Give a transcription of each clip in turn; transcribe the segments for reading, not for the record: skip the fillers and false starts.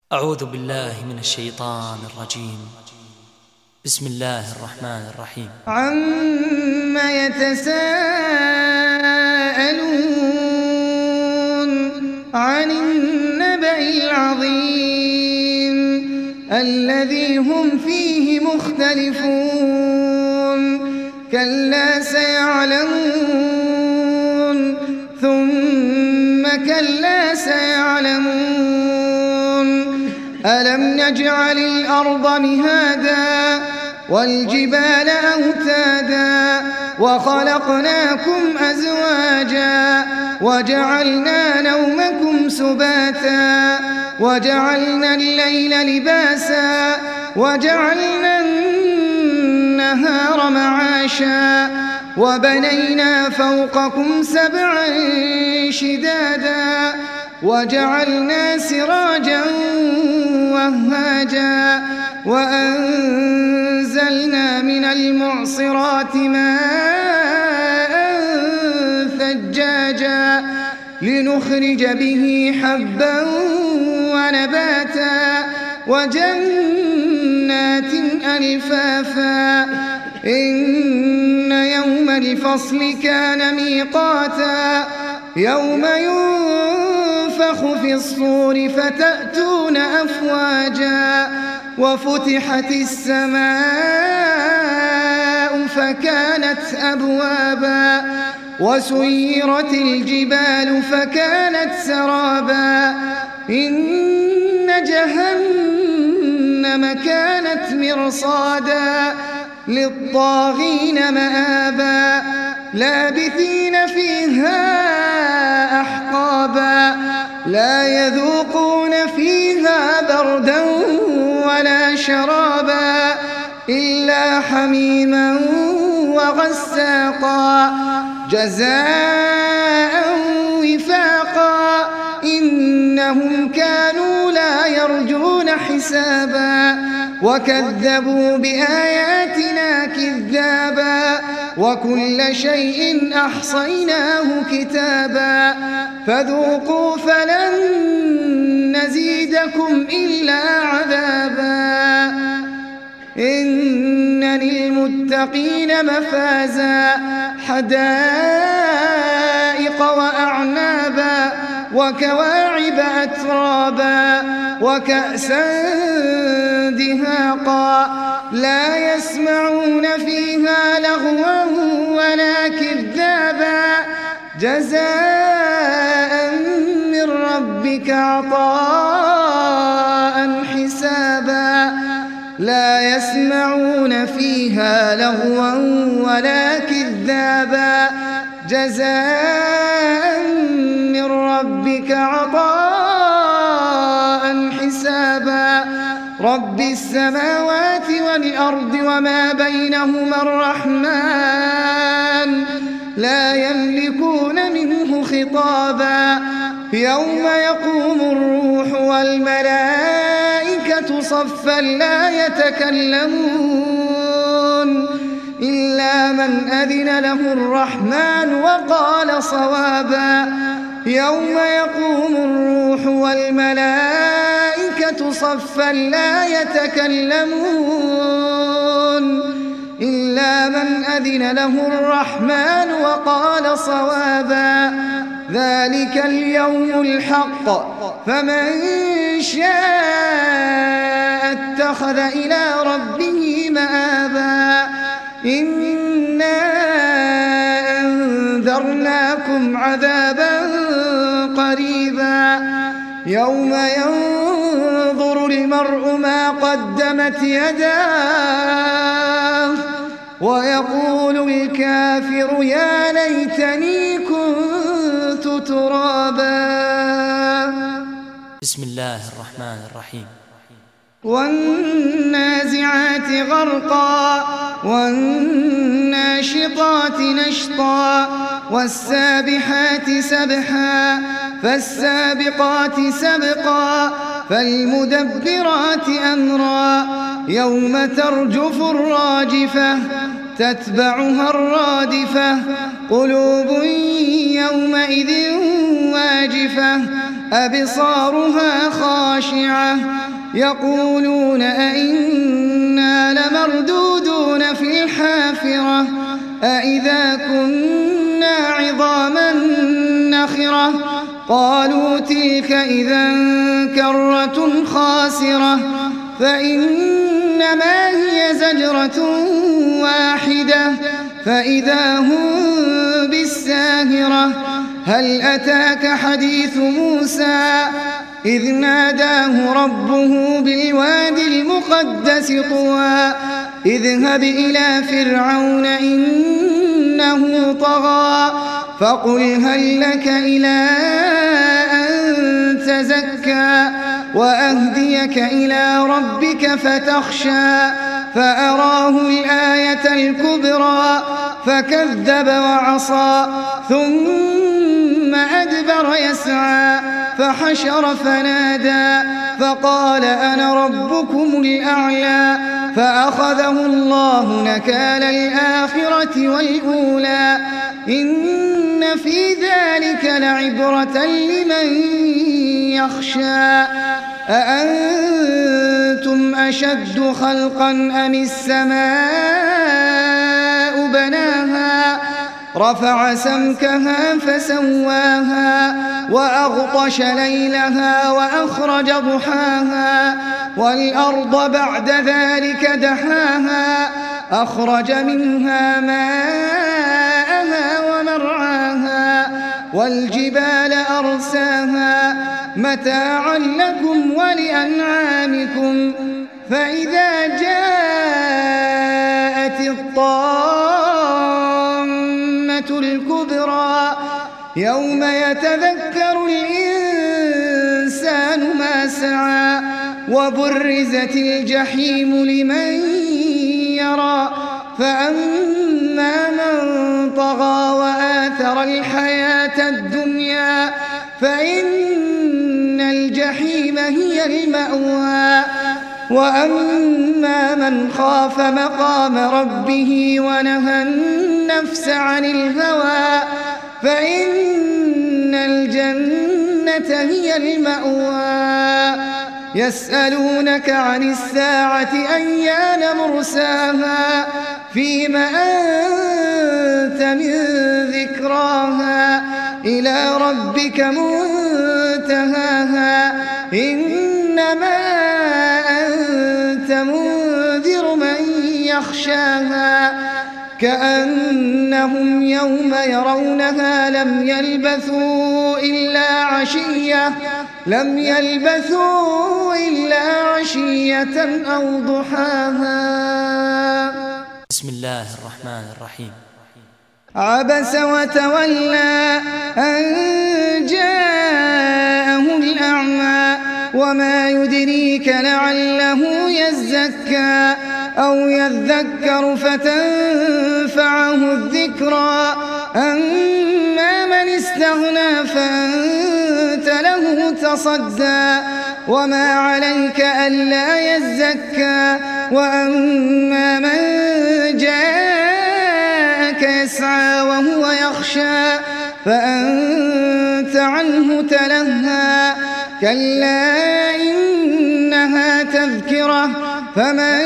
أعوذ بالله من الشيطان الرجيم. بسم الله الرحمن الرحيم. عم يتساءلون عن النبأ العظيم الذي هم فيه مختلفون كلا سيعلمون ثم كلا سيعلمون ألم نجعل الأرض مهادا والجبال أوتادا وخلقناكم أزواجا وجعلنا نومكم سباتا وجعلنا الليل لباسا وجعلنا النهار معاشا وبنينا فوقكم سبعا شدادا وجعلنا سراجا وهاجا وأنزلنا من المعصرات ماء ثجاجا لنخرج به حبا ونباتا وجنات ألفافا إن يوم الفصل كان ميقاتا يوم ينفخ في الصور فتأتون أفواجا وفتحت السماء فكانت أبوابا وسيرت الجبال فكانت سرابا إن جهنم كانت مرصادا للطاغين مآبا لابثين فيها أحقابا لا يذوقون فيها بردا ولا شرابا إلا حميما وغساقا جزاء وفاقا إنهم كانوا لا يرجون حسابا وكذبوا بآياتنا كذابا وكل شيء أحصيناه كتابا فذوقوا فلن نزيدكم إلا عذابا إن للمتقين مفازا حدائق وأعنابا وكواعب أترابا وكأسا دهاقا لا يسمعون فيها لغوا ولا كذابا جزاء من ربك عطاء حسابا لا يسمعون فيها لغوا ولا كذابا جزاء من ربك عطاء حسابا رب السماوات والأرض وما بينهما الرحمن لا يملكون منه خطابا يوم يقوم الروح والملائكة صفا لا يتكلمون إلا من أذن له الرحمن وقال صوابا يوم يقوم الروح والملائكة صفا لا يتكلمون إلا من أذن له الرحمن وقال صوابا ذلك اليوم الحق فمن شاء اتخذ إلى ربه مآبا إنا أنذرناكم عذابا قريبا يوم ينظر المرء ما قدمت يداه ويقول الكافر يا ليتني كنت ترابا. بسم الله الرحمن الرحيم. والنازعات غرقا والناشطات نشطا والسابحات سبحا فالسابقات سبقا فالمدبرات أمرا يوم ترجف الراجفة تتبعها الرادفة قلوب يومئذ واجفة أبصارها خاشعة يقولون أئنا لمردودون في الحافرة أئذا كنا عظاما نخرة قالوا تلك إذا كرة خاسرة فإنما هي زجرة واحدة فإذا هم بالساهرة هل أتاك حديث موسى إذ ناداه ربه بالوادي المقدس طوى اذهب إلى فرعون إنه طغى فقل هل لك إلى أن تزكى وأهديك إلى ربك فتخشى فأراه الآية الكبرى فكذب وعصى ثم أدبر يسعى فحشر فنادى فقال أنا ربكم الأعلى فأخذه الله نكال الآخرة والأولى إن في ذلك لعبرة لمن يخشى أأنتم أشد خلقا أم السماء بناها رفع سمكها فسواها وأغطش ليلها وأخرج ضحاها والأرض بعد ذلك دحاها أخرج منها ماءها ومرعاها والجبال أرساها متاعا لكم ولأنعامكم فإذا جاءت الطامة الكبرى يوم يتذكر الإنسان ما سعى وبرزت الجحيم لمن يرى فأما من طغى وآثر الحياة الدنيا فإن الجحيم هي المأوى وأما من خاف مقام ربه ونهى النفس عن الهوى فإن الجنة هي المأوى يسألونك عن الساعة أيان مرساها فيم أنت من ذكراها إلى ربك منتهاها إنما أنت منذر من يخشاها كأنهم يوم يرونها لم يلبثوا إلا عشية أو ضحاها. بسم الله الرحمن الرحيم. عبس وتولى أن جاءه الأعمى وما يدريك لعله يزكى أو يذكر فتنفعه الذكرى أما من استغنى فأنت له تصدى وما عليك ألا يزكى وأما من جاءك يسعى وهو يخشى فأنت عنه تلهى كلا إنها تذكرة فمن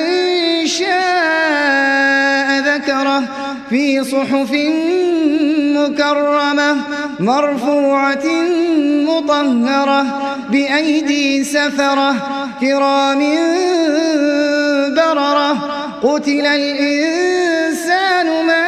شاء ذكره في صحف مكرمة مرفوعة مطهرة بأيدي سفرة كرام بررة قتل الإنسان ما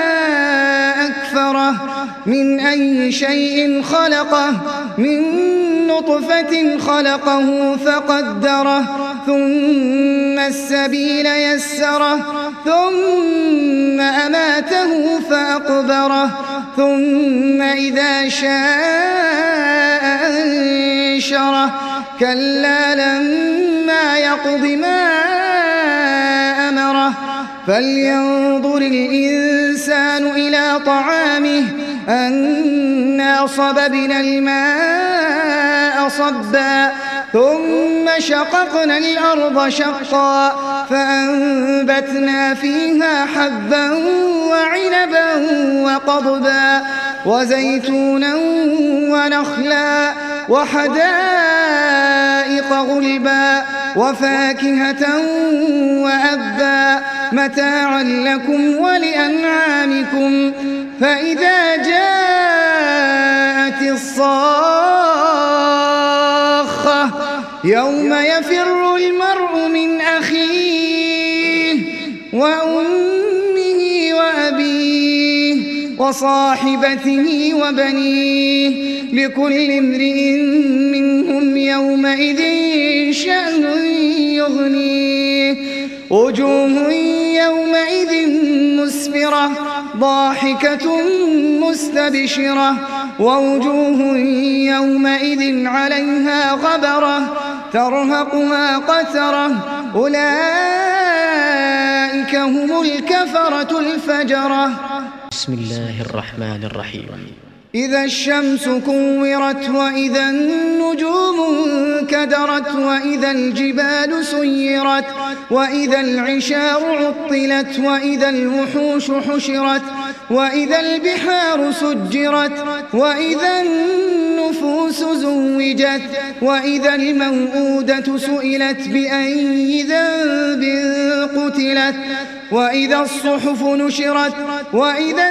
أكفره من أي شيء خلقه من نطفة خلقه فقدره ثم السبيل يسره ثم أماته فأقبره ثم إذا شاء أنشره كلا لما يقض ما أمره فلينظر الإنسان إلى طعامه أنا صببنا الماء صبا ثم شققنا الأرض شقا فأنبتنا فيها حبا وعنبا وقضبا وزيتونا ونخلا وحدائق غلبا وفاكهة وأبا متاعا لكم ولأنعامكم. فإذا جاءت الصاخة يوم يفر المرء من أخيه وأمه وأبيه وصاحبته وبنيه لكل امرئ منهم يومئذ شأن يغنيه. وجوه يومئذ مسفرة ضاحكة مستبشرة ووجوه يومئذ عليها غبرة ترهقها قترة أولئك هم الكفرة الفجرة. بسم الله الرحمن الرحيم. إذا الشمس كورت وإذا النجوم انكدرت وإذا الجبال سيرت وإذا العشار عطلت وإذا الوحوش حشرت وإذا البحار سجرت وإذا النفوس زوجت وإذا الموءودة سئلت بأي ذنب قتلت وإذا الصحف نشرت وإذا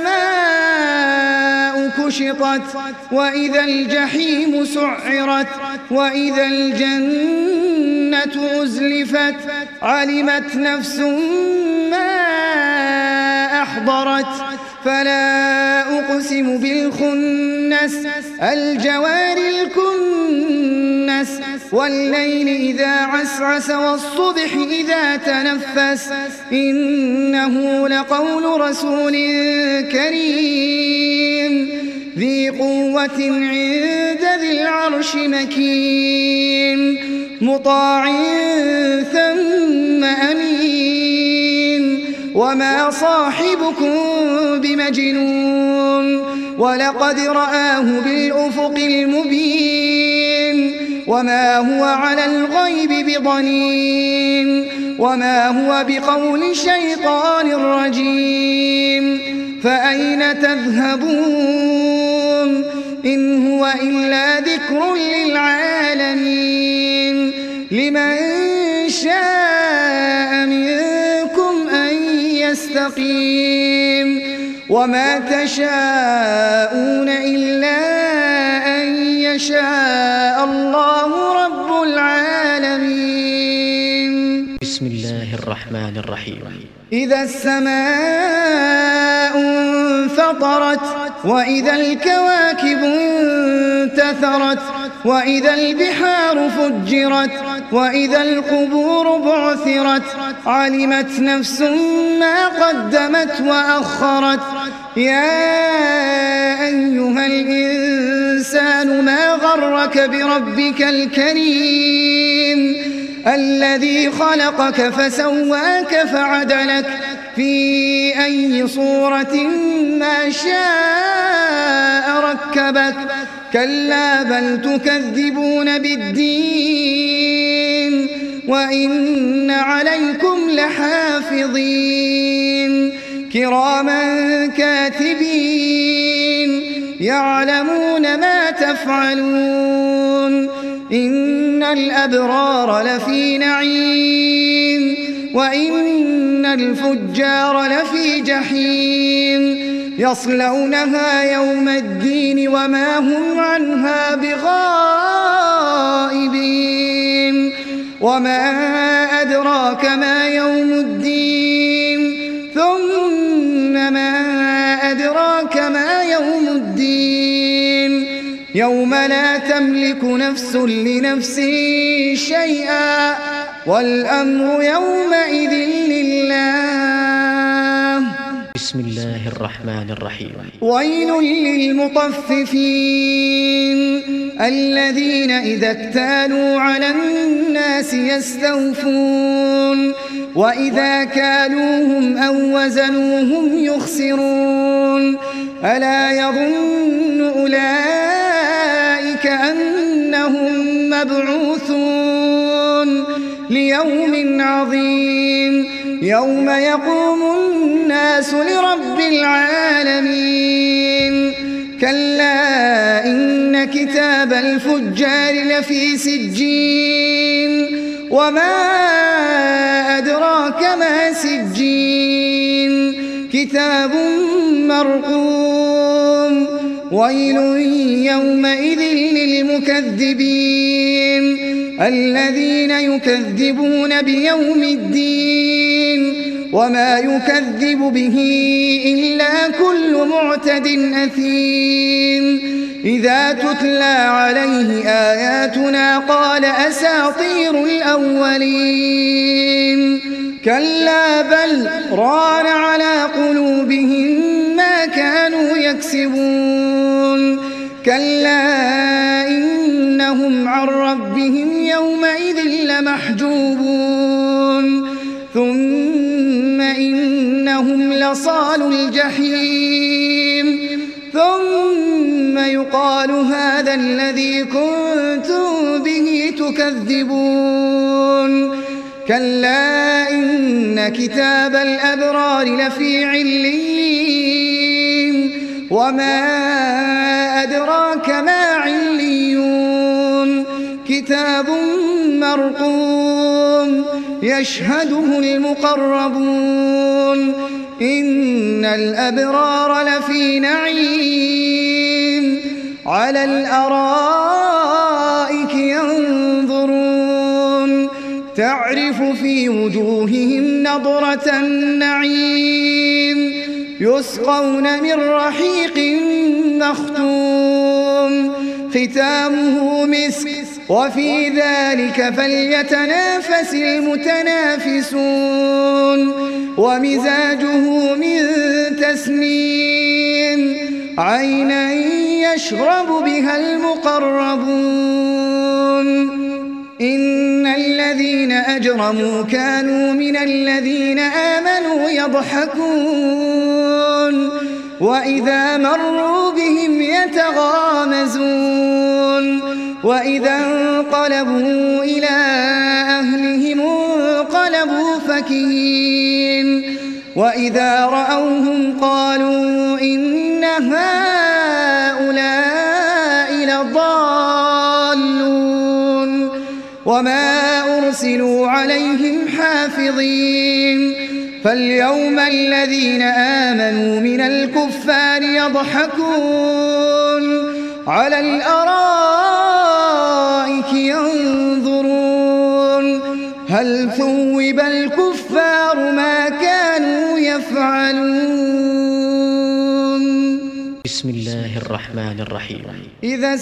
السماء كشطت وإذا الجحيم سعرت وإذا الجنة أزلفت علمت نفس ما أحضرت. فلا أقسم بالخنس الجوار الكنس والليل إذا عسعس والصبح إذا تنفس إنه لقول رسول كريم ذي قوة عند ذي العرش مكين مطاع ثم أمين وما صاحبكم بمجنون ولقد رآه بالأفق المبين وما هو على الغيب بضنين وما هو بقول شيطان رجيم. فأين تذهبون إن هو إلا ذكر للعالمين لمن شاء منكم أن يستقيم وما تشاءون إلا أن يشاء الله رب العالمين. بسم الله الرحمن الرحيم. إذا السماء انفطرت وإذا الكواكب انتثرت وإذا البحار فجرت وإذا القبور بعثرت علمت نفس ما قدمت وأخرت. يا أيها الإنسان ما غرك بربك الكريم الذي خلقك فسواك فعدلك في أي صورة ما شاء ركبك كلا بل تكذبون بالدين وإن عليكم لحافظين كراما كاتبين يعلمون ما تفعلون. إن الأبرار لفي نعيم وإن الفجار لفي جحيم يصلونها يوم الدين وما هم عنها بغائبين. وما أدراك ما يوم الدين ثم ما أدراك ما يوم الدين يوم لا تملك نفس لنفس شيئا والأمر يومئذ لله. بسم الله الرحمن الرحيم. ويل للمطففين الذين إذا اكتالوا على الناس يستوفون وإذا كالوهم أو وزنوهم يخسرون. ألا يظن أولئك أنهم مبعوثون ليوم عظيم يوم يقوم الناس لرب العالمين. كلا إن كتاب الفجار لفي سجين وما أدراك ما سجين كتاب مرقوم ويل يومئذ للمكذبين الذين يكذبون بيوم الدين وما يكذب به إلا كل معتد أثيم إذا تتلى عليه آياتنا قال أساطير الأولين كلا بل ران على قلوبهم ما كانوا يكسبون كلا إنهم عن ربهم يومئذ لمحجوبون ثم إنهم لصالوا الجحيم ثم يقال هذا الذي كنتم به تكذبون كلا إن كتاب الأبرار لفي عليين وما أدراك ما عليون كتاب مرقوم يشهده المقربون إن الأبرار لفي نعيم على الأرائك ينظرون تعرف في وجوههم نضرة النعيم يسقون من رحيق مختوم ختامه مسك وفي ذلك فليتنافس المتنافسون ومزاجه من تسنيم عينا يشرب بها المقربون إن الذين أجرموا كانوا من الذين آمنوا يضحكون وإذا مروا بهم يتغامزون وإذا انقلبوا إلى أهلهم انقلبوا فكهين وإذا رأوهم قالوا إن هؤلاء لضالون وما أرسلوا عليهم حافظين فاليوم الذين آمنوا من الكفار يضحكون على الأرائك ينظرون هل ثوب الكفار ما كانوا يفعلون بسم الله الرحمن الرحيم إذا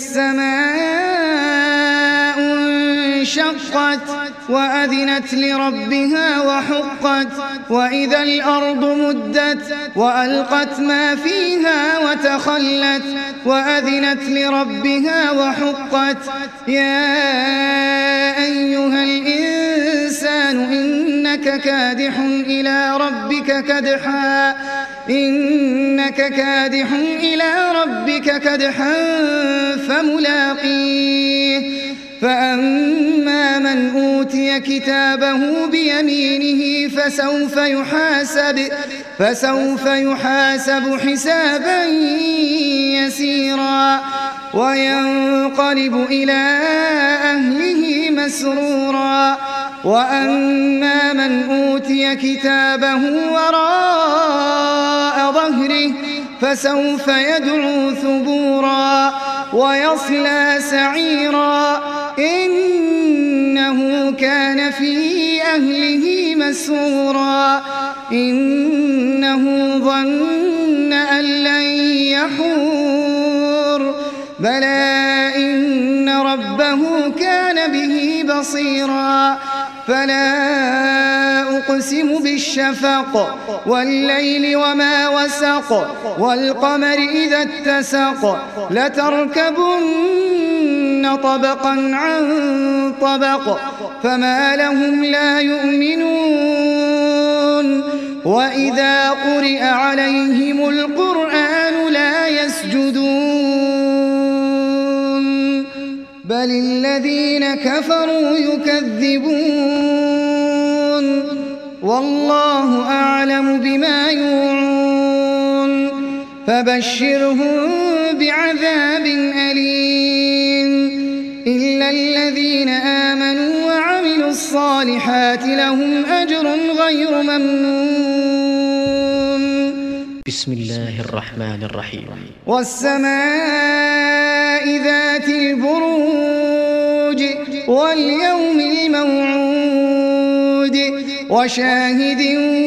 السماء انشقت وأذنت لربها وحقت وإذا الأرض مدت وألقت ما فيها وتخلت وأذنت لربها وحقت يا أيها الإنسان إنك كادح إلى ربك كدحا فملاقيه فأما من أوتي كتابه بيمينه فسوف يحاسب حسابا يسيرا وينقلب إلى أهله مسرورا وأما من أوتي كتابه وراء ظهره فسوف يدعو ثبورا ويصلى سعيرا إنه كان في أهله مسرورا إنه ظن أن لن يحور بلى إن ربه كان به بصيرا فلا أقسم بالشفق والليل وما وسق والقمر إذا اتسق لتركبن طبقا عن طبق فما لهم لا يؤمنون وإذا قرئ عليهم القرآن لا يسجدون بل الذين كفروا يكذبون والله أعلم بما يوعون فبشرهم بعذاب أليم إلا الذين آمنوا وعملوا الصالحات لهم أجر غير ممنون. بسم الله الرحمن الرحيم. والسماء ذات البروج واليوم الموعود وشاهد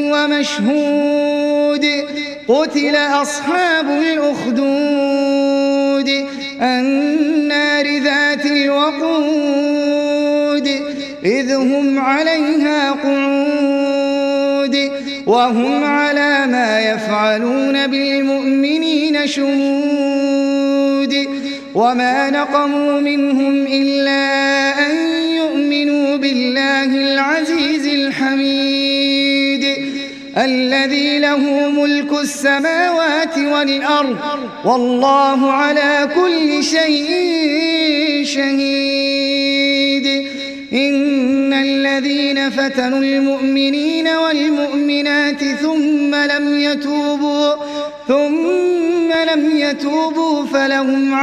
ومشهود قتل أصحاب الأخدود النار ذات الوقود إذ هم عليها قعود وهم على ما يفعلون بالمؤمنين شهود وما نقموا منهم إلا أن يؤمنوا بالله العزيز الحميد الذي له ملك السماوات والأرض والله على كل شيء شهيد. إن الذين فتنوا المؤمنين والمؤمنات ثم لم يتوبوا فلهم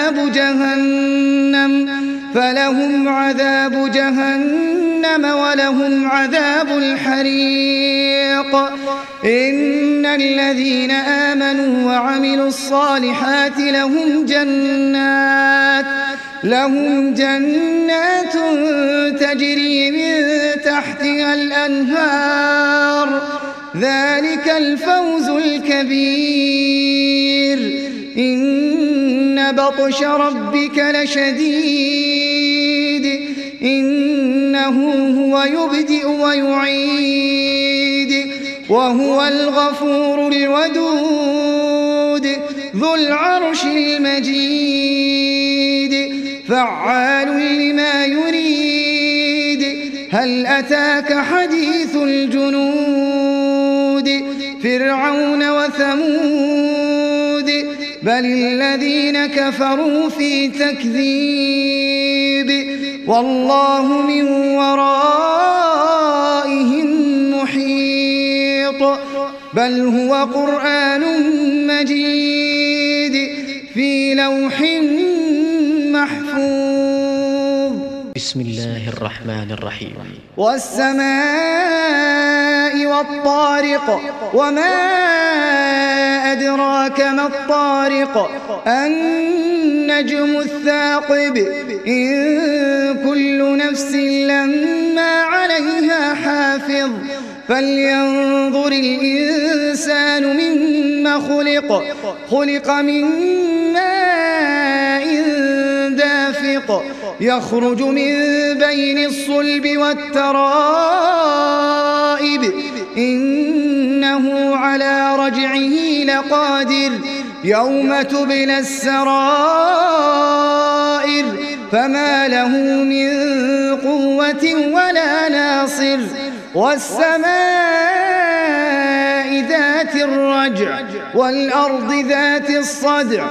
عذاب جهنم ولهم عذاب الحريق. إن الذين آمنوا وعملوا الصالحات لهم جنات تجري من تحتها الأنهار ذلك الفوز الكبير. إن بطش ربك لشديد إنه هو يبدئ ويعيد وهو الغفور الودود ذو العرش المجيد فعال لما يريد. هل أتاك حديث الجنود فرعون وثمود بل الذين كفروا في تكذيب والله من ورائهم محيط. بل هو قرآن مجيد في لوح محفوظ. بسم الله الرحمن الرحيم. والسماء والطارق وما أدراك ما الطارق النجم الثاقب إن كل نفس لما عليها حافظ. فلينظر الإنسان مما خلق من ماء دافق يخرج من بين الصلب والترائب إنه على رجعه لقادر يوم تبلى السرائر فما له من قوة ولا ناصر. والسماء ذات الرجع والأرض ذات الصدع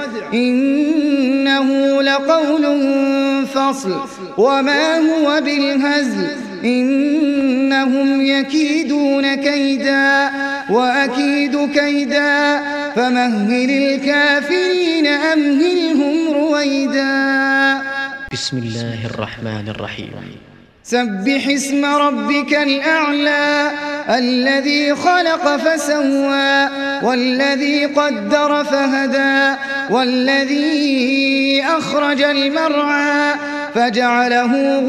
إنه لقول فصل وما هو بالهزل إنهم يكيدون كيدا وأكيد كيدا فمهل الكافرين أمهلهم رويدا. بسم الله الرحمن الرحيم. سبح اسم ربك الأعلى الذي خلق فسوى والذي قدر فهدى والذي أخرج المرعى فجعله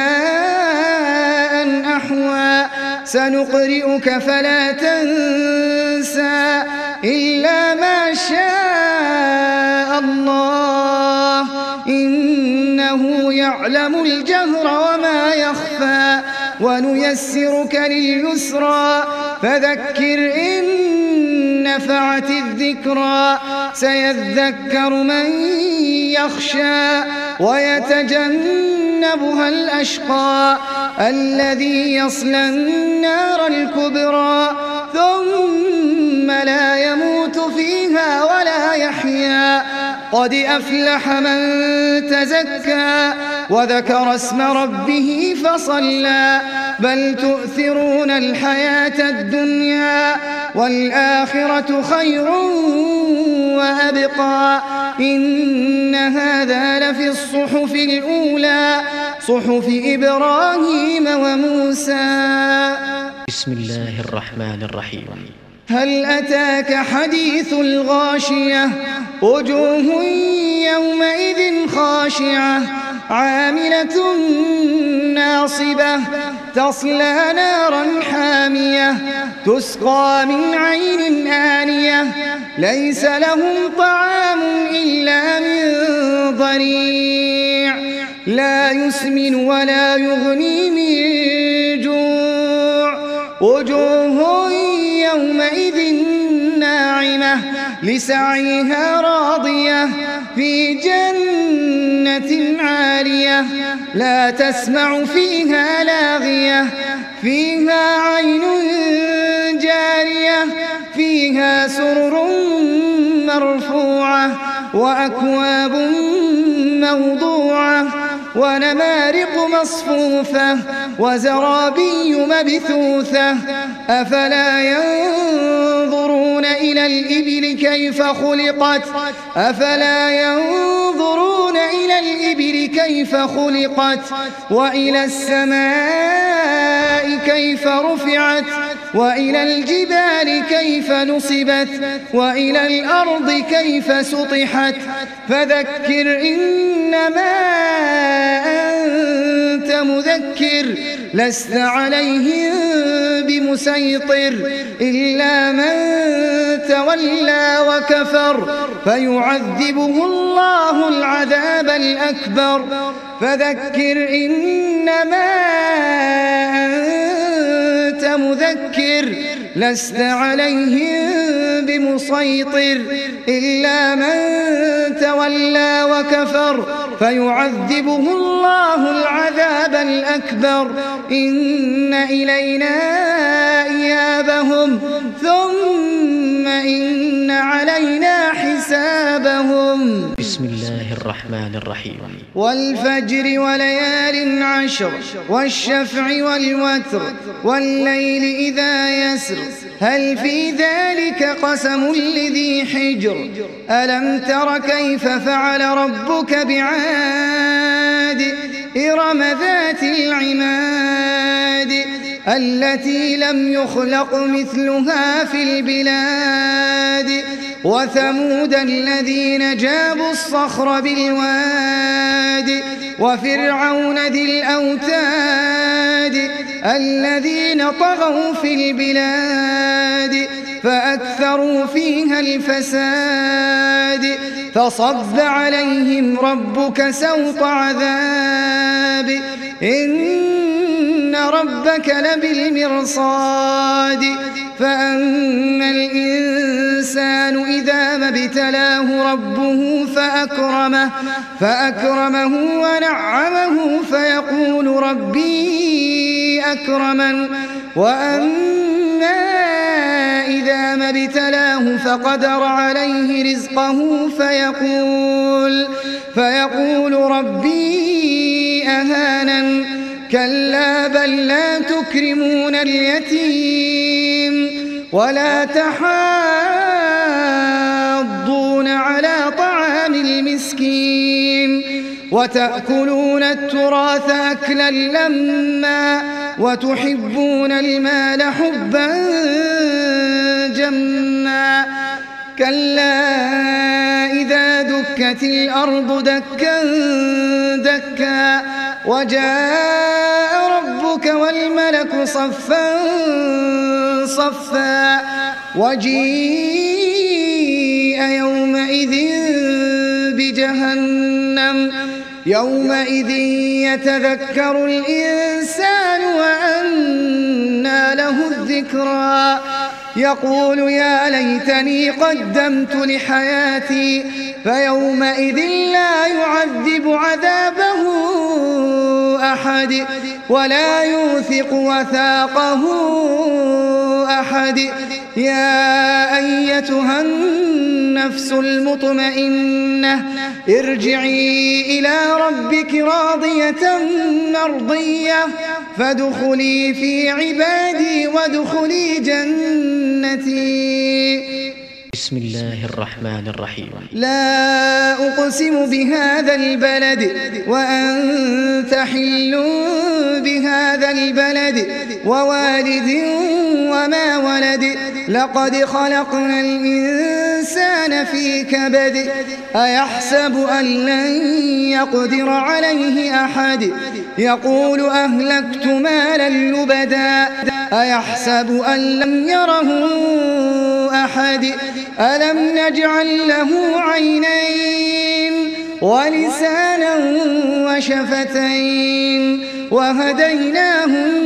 غثاء أحوى. سنقرئك فلا تنسى إلا ما شاء الله إنه يعلم الجهر وما يخفى ونيسرك لليسرى فذكر إن نفعت الذكرى سيذكر من يخشى ويتجنبها الأشقى الذي يصلى النار الكبرى ثم لا يموت فيها ولا يحيا. قد أفلح من تزكى وذكر اسم ربه فصلى بل تؤثرون الحياة الدنيا والآخرة خير وأبقى إن هذا لفي الصحف الأولى صحف إبراهيم وموسى. بسم الله الرحمن الرحيم. هل أتاك حديث الغاشية وجوه يومئذ خاشعة عاملة ناصبة تصلى نارا حامية تسقى من عين آنية ليس لهم طعام إلا من ضريع لا يسمن ولا يغني من جوع وجوه يومئذ ناعمة لسعيها راضية في جنة عالية لا تسمع فيها لاغية فيها عين جارية فيها سرر مرفوعة وأكواب موضوعة ونمارق مصفوفة وزرابي مبثوثة أفلا ينظرون إلى الإبل كيف خلقت أفلا ينظرون إلى الإبل كيف خلقت وإلى السماء كيف رفعت وإلى الجبال كيف نصبت وإلى الأرض كيف سطحت فذكر إنما أنت مذكر لست عليهم بمسيطر إلا من تولى وكفر فيعذبه الله العذاب الأكبر فذكر إنما أنت مذكر لست عليهم بمسيطر إلا من تولى وكفر فيعذبه الله العذاب الأكبر إن إلينا إيابهم ثم إن علينا حسابهم. بسم الله الرحمن الرحيم. والفجر وليال عشر والشفع والوتر والليل إذا يسر هل في ذلك قسم لذي حجر ألم تر كيف فعل ربك بعاد إرم ذات العماد التي لم يخلق مثلها في البلاد وثمود الذين جابوا الصخر بالواد وفرعون ذي الأوتاد الذين طغوا في البلاد فأكثروا فيها الفساد فصب عليهم ربك سوط عذاب إن ربك لبالمرصاد فأما الإنسان إذا ما ابتلاه ربه فأكرمه ونعمه فيقول ربي أكرمن وأما إذا ما ابتلاه فقدر عليه رزقه فيقول ربي أهانن كلا بل لا تكرمون اليتيم ولا تحاضون على طعام المسكين وتأكلون التراث أكلا لما وتحبون المال حبا جما كلا إذا دكت الأرض دكا دكا وجاء ربك والملك صفا صفا وجيء يومئذ بجهنم يومئذ يتذكر الإنسان وأنى له الذكرى يقول يا ليتني قدمت لحياتي فيومئذ لا يعذب عذابه أحد ولا يوثق وثاقه أحد يا أيتها النفس النفس المطمئنة ارجعي إلى ربك راضية مرضية فادخلي في عبادي وادخلي جنتي. بسم الله الرحمن الرحيم. لا أقسم بهذا البلد وأنت حل بهذا البلد ووالد وما ولد لقد خلقنا الإنسان في كبد أيحسب أن لن يقدر عليه أحد يقول أهلكت مالا لبدا أيحسب أن لم يره أحد ألم نجعل له عينين ولسانا وشفتين وهديناه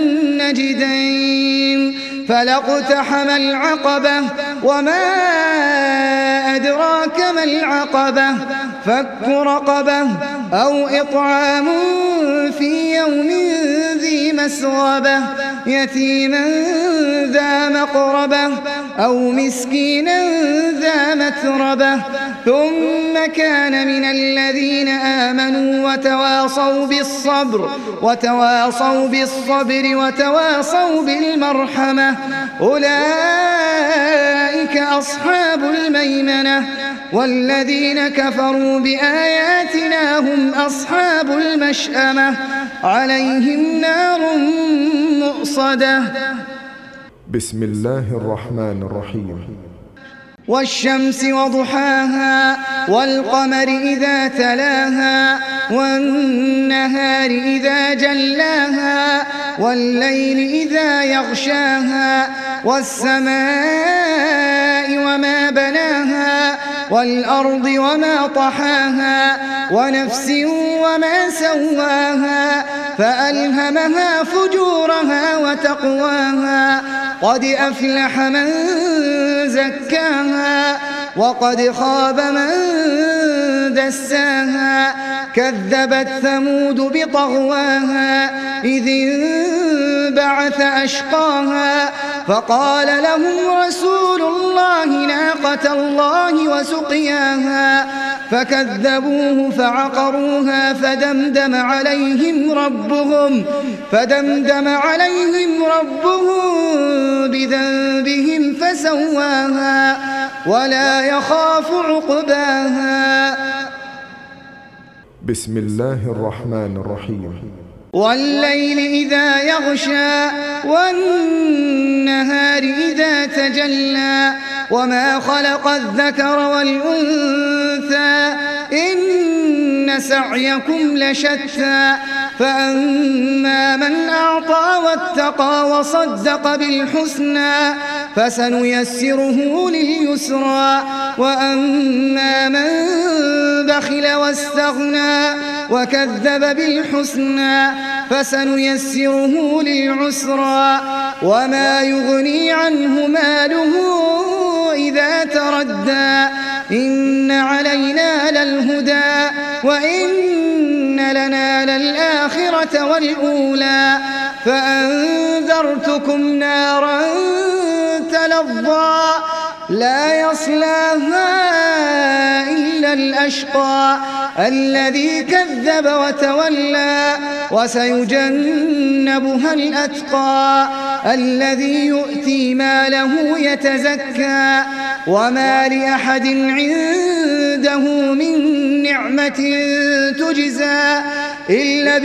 النجدين فلاقتحم العقبة وما أدراك ما العقبة فك رقبة أو إطعام في يوم ذي مسغبة يتيما ذا مقربة أو مسكينا ذا متربة ثم كان من الذين آمنوا وتواصوا بالصبر وتواصوا بالمرحمة أولئك أصحاب الميمنة والذين كفروا بآياتنا هم أصحاب المشأمة عليهم نار مؤصدة. بسم الله الرحمن الرحيم. والشمس وضحاها والقمر إذا تلاها والنهار إذا جلاها والليل إذا يغشاها والسماء وما بناها والأرض وما طحاها ونفس وما سواها فألهمها فجورها وتقواها قد أفلح من زكاها وقد خاب من دساها كذبت ثمود بطغواها إذ انبعث أشقاها فقال لهم رسول الله ناقة الله وسقياها فكذبوه فعقروها فدمدم عليهم ربهم بذنبهم فسواها ولا يخاف عقباها. بسم الله الرحمن الرحيم. والليل إذا يغشى والنهار إذا تجلى وما خلق الذكر والأنثى إن سعيكم لشتى فأما من أعطى واتقى وصدق بالحسنى فسنيسره لليسرى وأما من بخل واستغنى وكذب بالحسنى فسنيسره للعسرى وما يغني عنه ماله إذا تردى إن علينا للهدى وإن لنا للآخرة والأولى فأنذرتكم نارا تلظى لا يصلاها إلا الأشقى الذي كذب وتولى وسيجنبها الأتقى الذي يؤتي ماله يتزكى وما لأحد عنده من نعمة تجزى إلا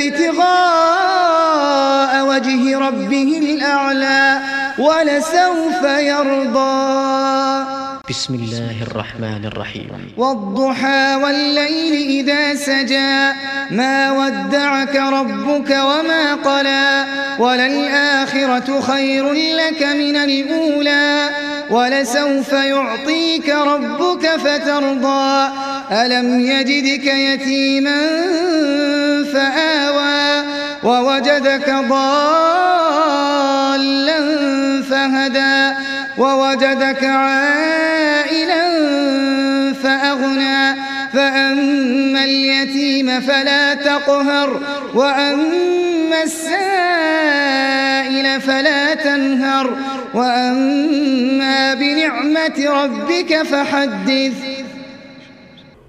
ابتغاء وجه ربه الأعلى ولسوف يرضى. بسم الله الرحمن الرحيم. والضحى والليل إذا سجى ما ودعك ربك وما قلى وللآخرة خير لك من الأولى ولسوف يعطيك ربك فترضى ألم يجدك يتيما فآوى ووجدك ضالا فهدى ووجدك عائلا فأغنى فأما اليتيم فلا تقهر وأما السائل فلا تنهر وأما بنعمة ربك فحدث.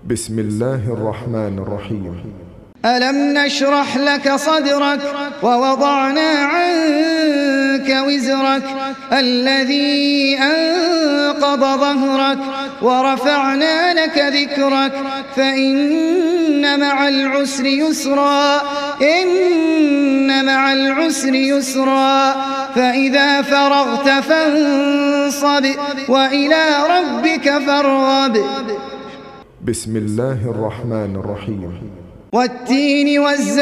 بسم الله الرحمن الرحيم. ألم نشرح لك صدرك ووضعنا عنك وزرك الذي أنقض ظهرك ورفعنا لك ذكرك فإن مع العسر يسرا إن مع العسر يسرا فإذا فرغت فانصب وإلى ربك فارغب. بسم الله الرحمن الرحيم. والتين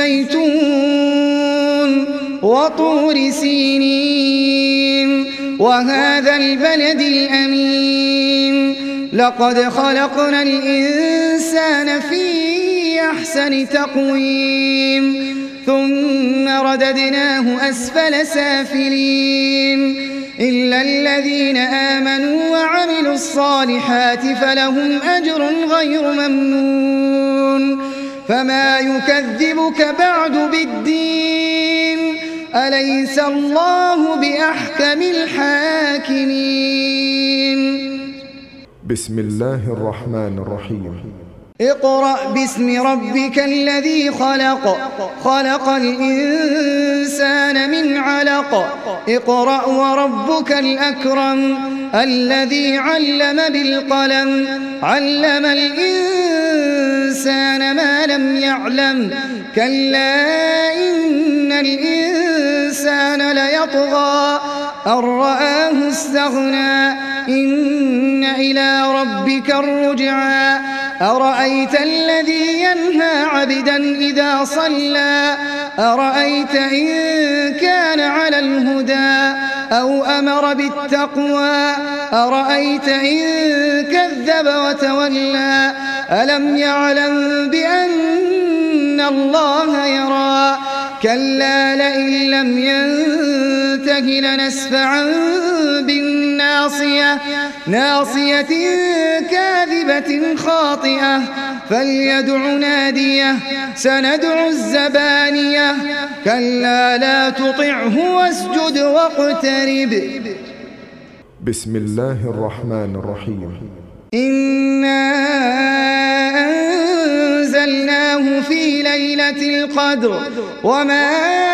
والزيتون وطور سينين وهذا البلد الأمين لقد خلقنا الإنسان في أحسن تقويم ثم رددناه أسفل سافلين إلا الذين آمنوا وعملوا الصالحات فلهم أجر غير ممنون. فما يكذبك بعد بالدين أليس الله بأحكم الحاكمين. بسم الله الرحمن الرحيم. اقرأ باسم ربك الذي خلق خلق الإنسان من علق اقرأ وربك الأكرم الذي علم بالقلم علم الإنسان ما لم يعلم كلا إن الإنسان ليطغى أن رآه استغنى إن إلى ربك الرجعى أرأيت الذي ينهى عبدا إذا صلى أرأيت إن كان على الهدى أو أمر بالتقوى أرأيت إن كذب وتولى ألم يعلم بأن الله يرى كلا لئن لم ينته لنسفعا بالناصية ناصية كاذبة خاطئة فليدع ناديه سندع الزبانية كلا لا تطعه واسجد واقترب. بسم الله الرحمن الرحيم. إنا أنزلناه في ليلة القدر وما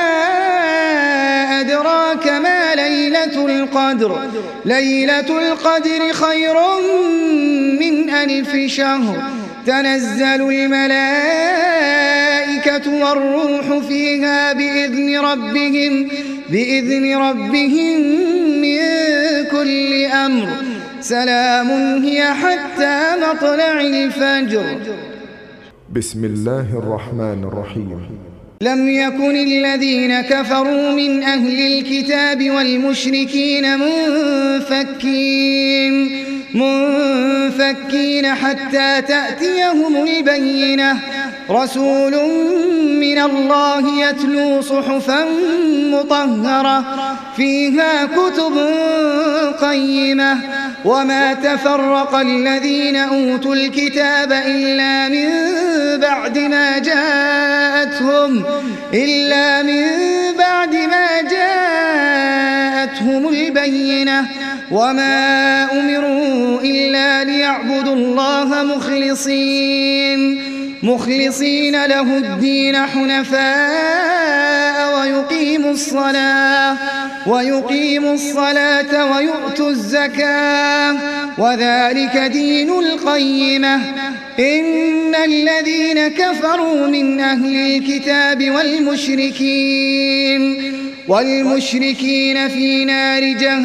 أدراك ما ليلة القدر ليلة القدر خير من 1000 شهر تنزل الملائكة والروح فيها بإذن ربهم من كل أمر سلام هي حتى مطلع الفجر. بسم الله الرحمن الرحيم. لم يكن الذين كفروا من أهل الكتاب والمشركين منفكين حتى تأتيهم البينة رسول من الله يتلو صحفا مطهرة فيها كتب قيمة وما تفرق الذين أوتوا الكتاب إلا من بعد ما جاءتهم البينة وما أمروا إلا ليعبدوا الله مخلصين له الدين حنفاء ويقيموا الصلاة ويؤتوا الزكاة وذلك دين القيمة إن الذين كفروا من أهل الكتاب والمشركين في نار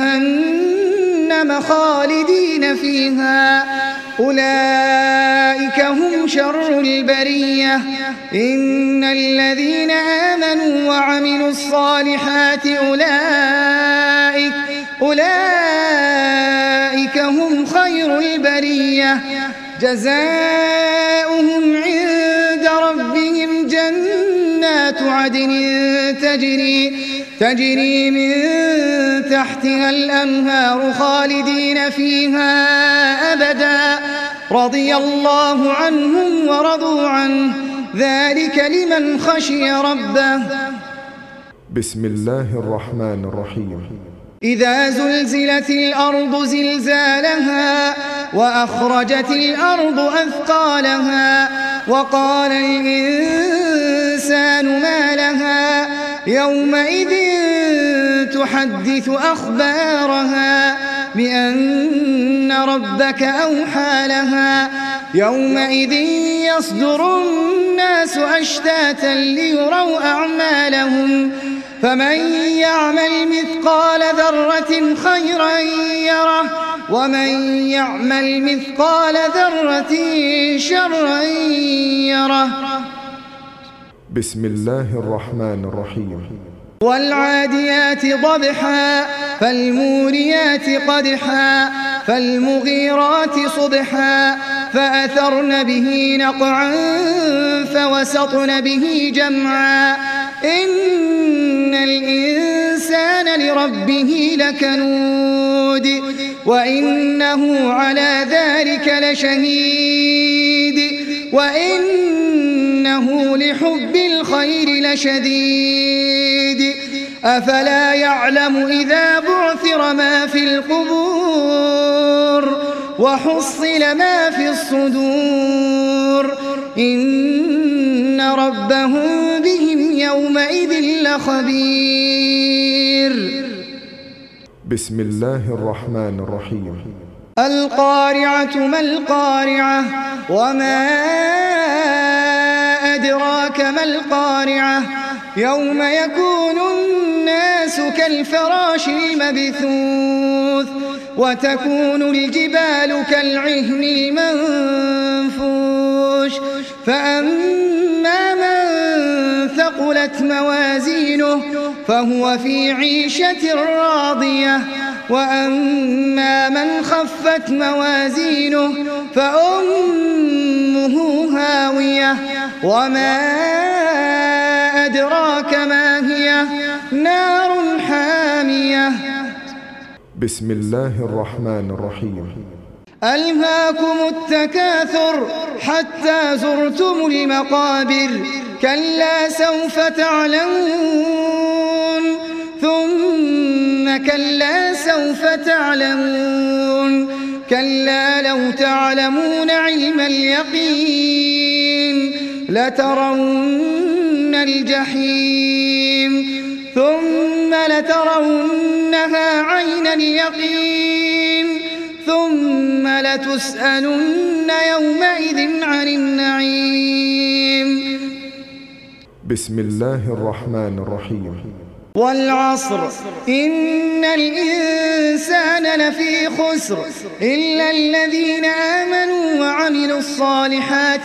جهنم خالدين فيها أولئك هم شر البرية إن الذين آمنوا وعملوا الصالحات أولئك هم خير البرية جزاؤهم عند ربهم جنات عدن تجري من تحتها الأنهار خالدين فيها أبدا رضي الله عنهم ورضوا عنه ذلك لمن خشي ربه. بسم الله الرحمن الرحيم. إذا زلزلت الأرض زلزالها وأخرجت الأرض أثقالها وقال الإنسان ما لها يومئذ تحدث أخبارها بأن ربك أوحى لها يومئذ يصدر الناس أشتاتا ليروا أعمالهم فمن يعمل مثقال ذرة خيرا يره ومن يعمل مثقال ذرة شرا يره. بسم الله الرحمن الرحيم. والعاديات ضبحا فالموريات قدحا فالمغيرات صبحا فأثرن به نقعا فوسطن به جمعا إن الإنسان لربه لكنود وإنه على ذلك لشهيد وإنه لحب الخير لشديد أفلا يعلم إذا بعثر ما في القبور وحصل ما في الصدور إن ربهم بهم يومئذ لخبير. بسم الله الرحمن الرحيم. القارعة ما القارعة وما أدراك ما القارعة يوم يكون الناس كالفراش المبثوث وتكون الجبال كالعهن المنفوش فأما من ثقلت موازينه فهو في عيشة راضية وأما من خفت موازينه فأمه هاوية وما أدراك ما هي نار حامية. بسم الله الرحمن الرحيم. ألهاكم التكاثر حتى زرتم المقابر كلا سوف تعلمون ثم كلا سوف تعلمون كلا لو تعلمون علم اليقين لترون الجحيم ثم لترونها عين اليقين ثم لتسألن يومئذ عن النعيم. بسم الله الرحمن الرحيم. والعصر إن الإنسان لفي خسر إلا الذين آمنوا وعملوا الصالحات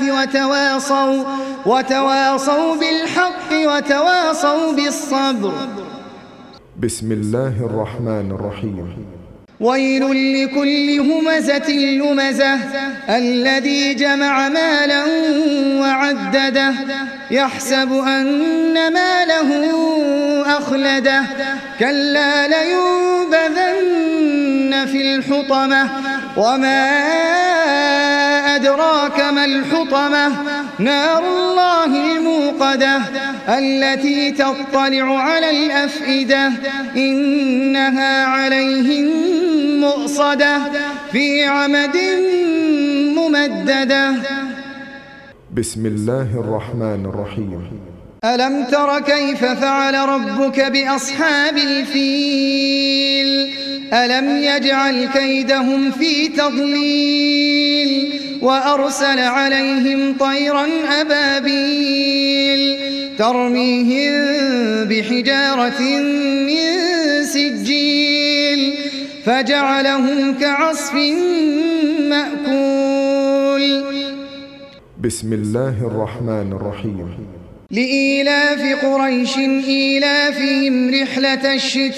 وتواصوا بالحق وتواصوا بالصبر. بسم الله الرحمن الرحيم. ويل لكل همزة لمزة الذي جمع مالا وعدده يحسب أن ماله أخلده كلا لينبذن في الحطمة وما أدراك ما الحطمة نار الله الموقدة التي تطلع على الأفئدة إنها عليهم مؤصدة في عمد ممددة. بسم الله الرحمن الرحيم. ألم تر كيف فعل ربك بأصحاب الفيل ألم يجعل كيدهم في تضليل وأرسل عليهم طيرا أبابيل ترميهم بحجارة من سجيل فجعلهم كعصف مأكول. بسم الله الرحمن الرحيم. لإيلاف قريش إيلافهم رحلة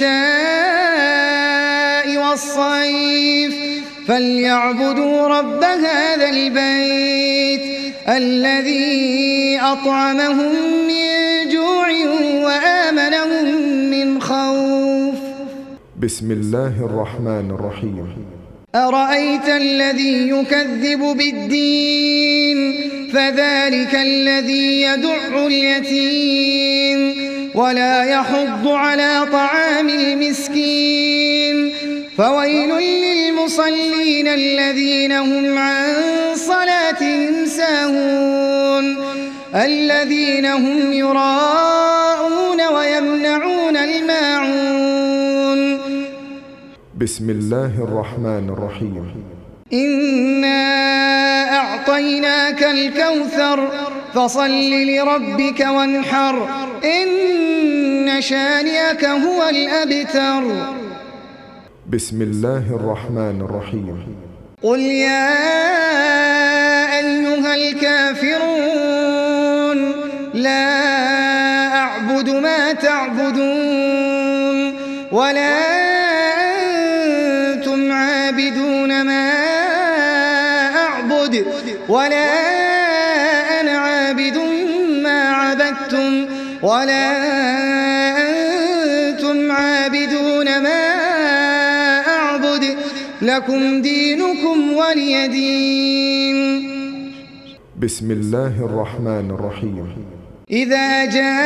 الشتاء والصيف فليعبدوا رب هذا البيت الذي أطعمهم من جوع وآمنهم من خوف. بسم الله الرحمن الرحيم. أرأيت الذي يكذب بالدين فذلك الذي يدع اليتيم ولا يحض على طعام المسكين فويل للمصلين المصلين الذين هم عن صلاتهم ساهون الذين هم يراءون ويمنعون الماعون بسم الله الرحمن الرحيم إنا أعطيناك الكوثر فصل لربك وانحر إن شانئك هو الأبتر بسم الله الرحمن الرحيم قل يا أيها الكافرون لا أعبد ما تعبدون ولا أنتم عابدون ما أعبد ولا أنا عابد ما عبدتم ولا أنتم عابدون ما أعبد لكم دينكم ولي دين بسم الله الرحمن الرحيم إذا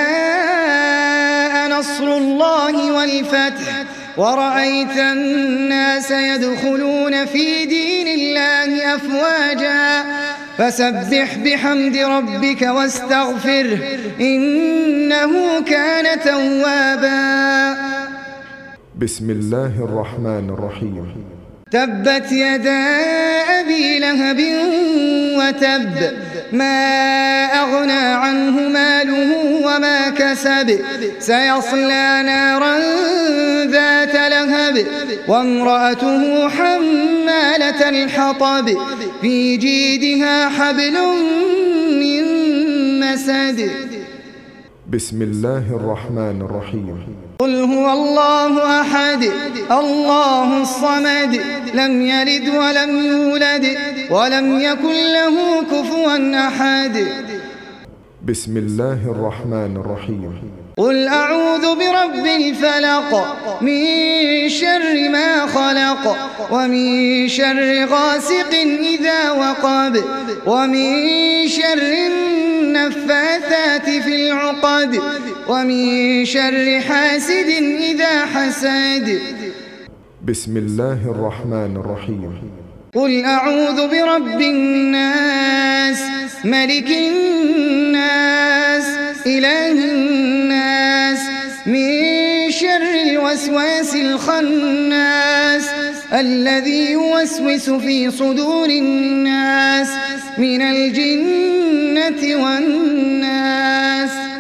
جاء نصر الله والفتح ورأيت الناس يدخلون في دين الله أفواجا فسبح بحمد ربك واستغفره إنه كان توابا بسم الله الرحمن الرحيم تبت يدا أبي لهب وتب ما أغنى عنه ماله وما كسب سيصلى نارا ذات لهب وامرأته حمالة الحطب في جيدها حبل من مسد بسم الله الرحمن الرحيم قل هو الله أحد الله الصمد لم يلد ولم يولد ولم يكن له كفوا أحد بسم الله الرحمن الرحيم قل أعوذ برب الفلق من شر ما خلق ومن شر غاسق إذا وقب ومن شر النفاثات في العقد ومن شر حاسد إذا حسد بسم الله الرحمن الرحيم قل أعوذ برب الناس ملك الناس إله الناس من شر الوسواس الخناس الذي يوسوس في صدور الناس من الجنة والناس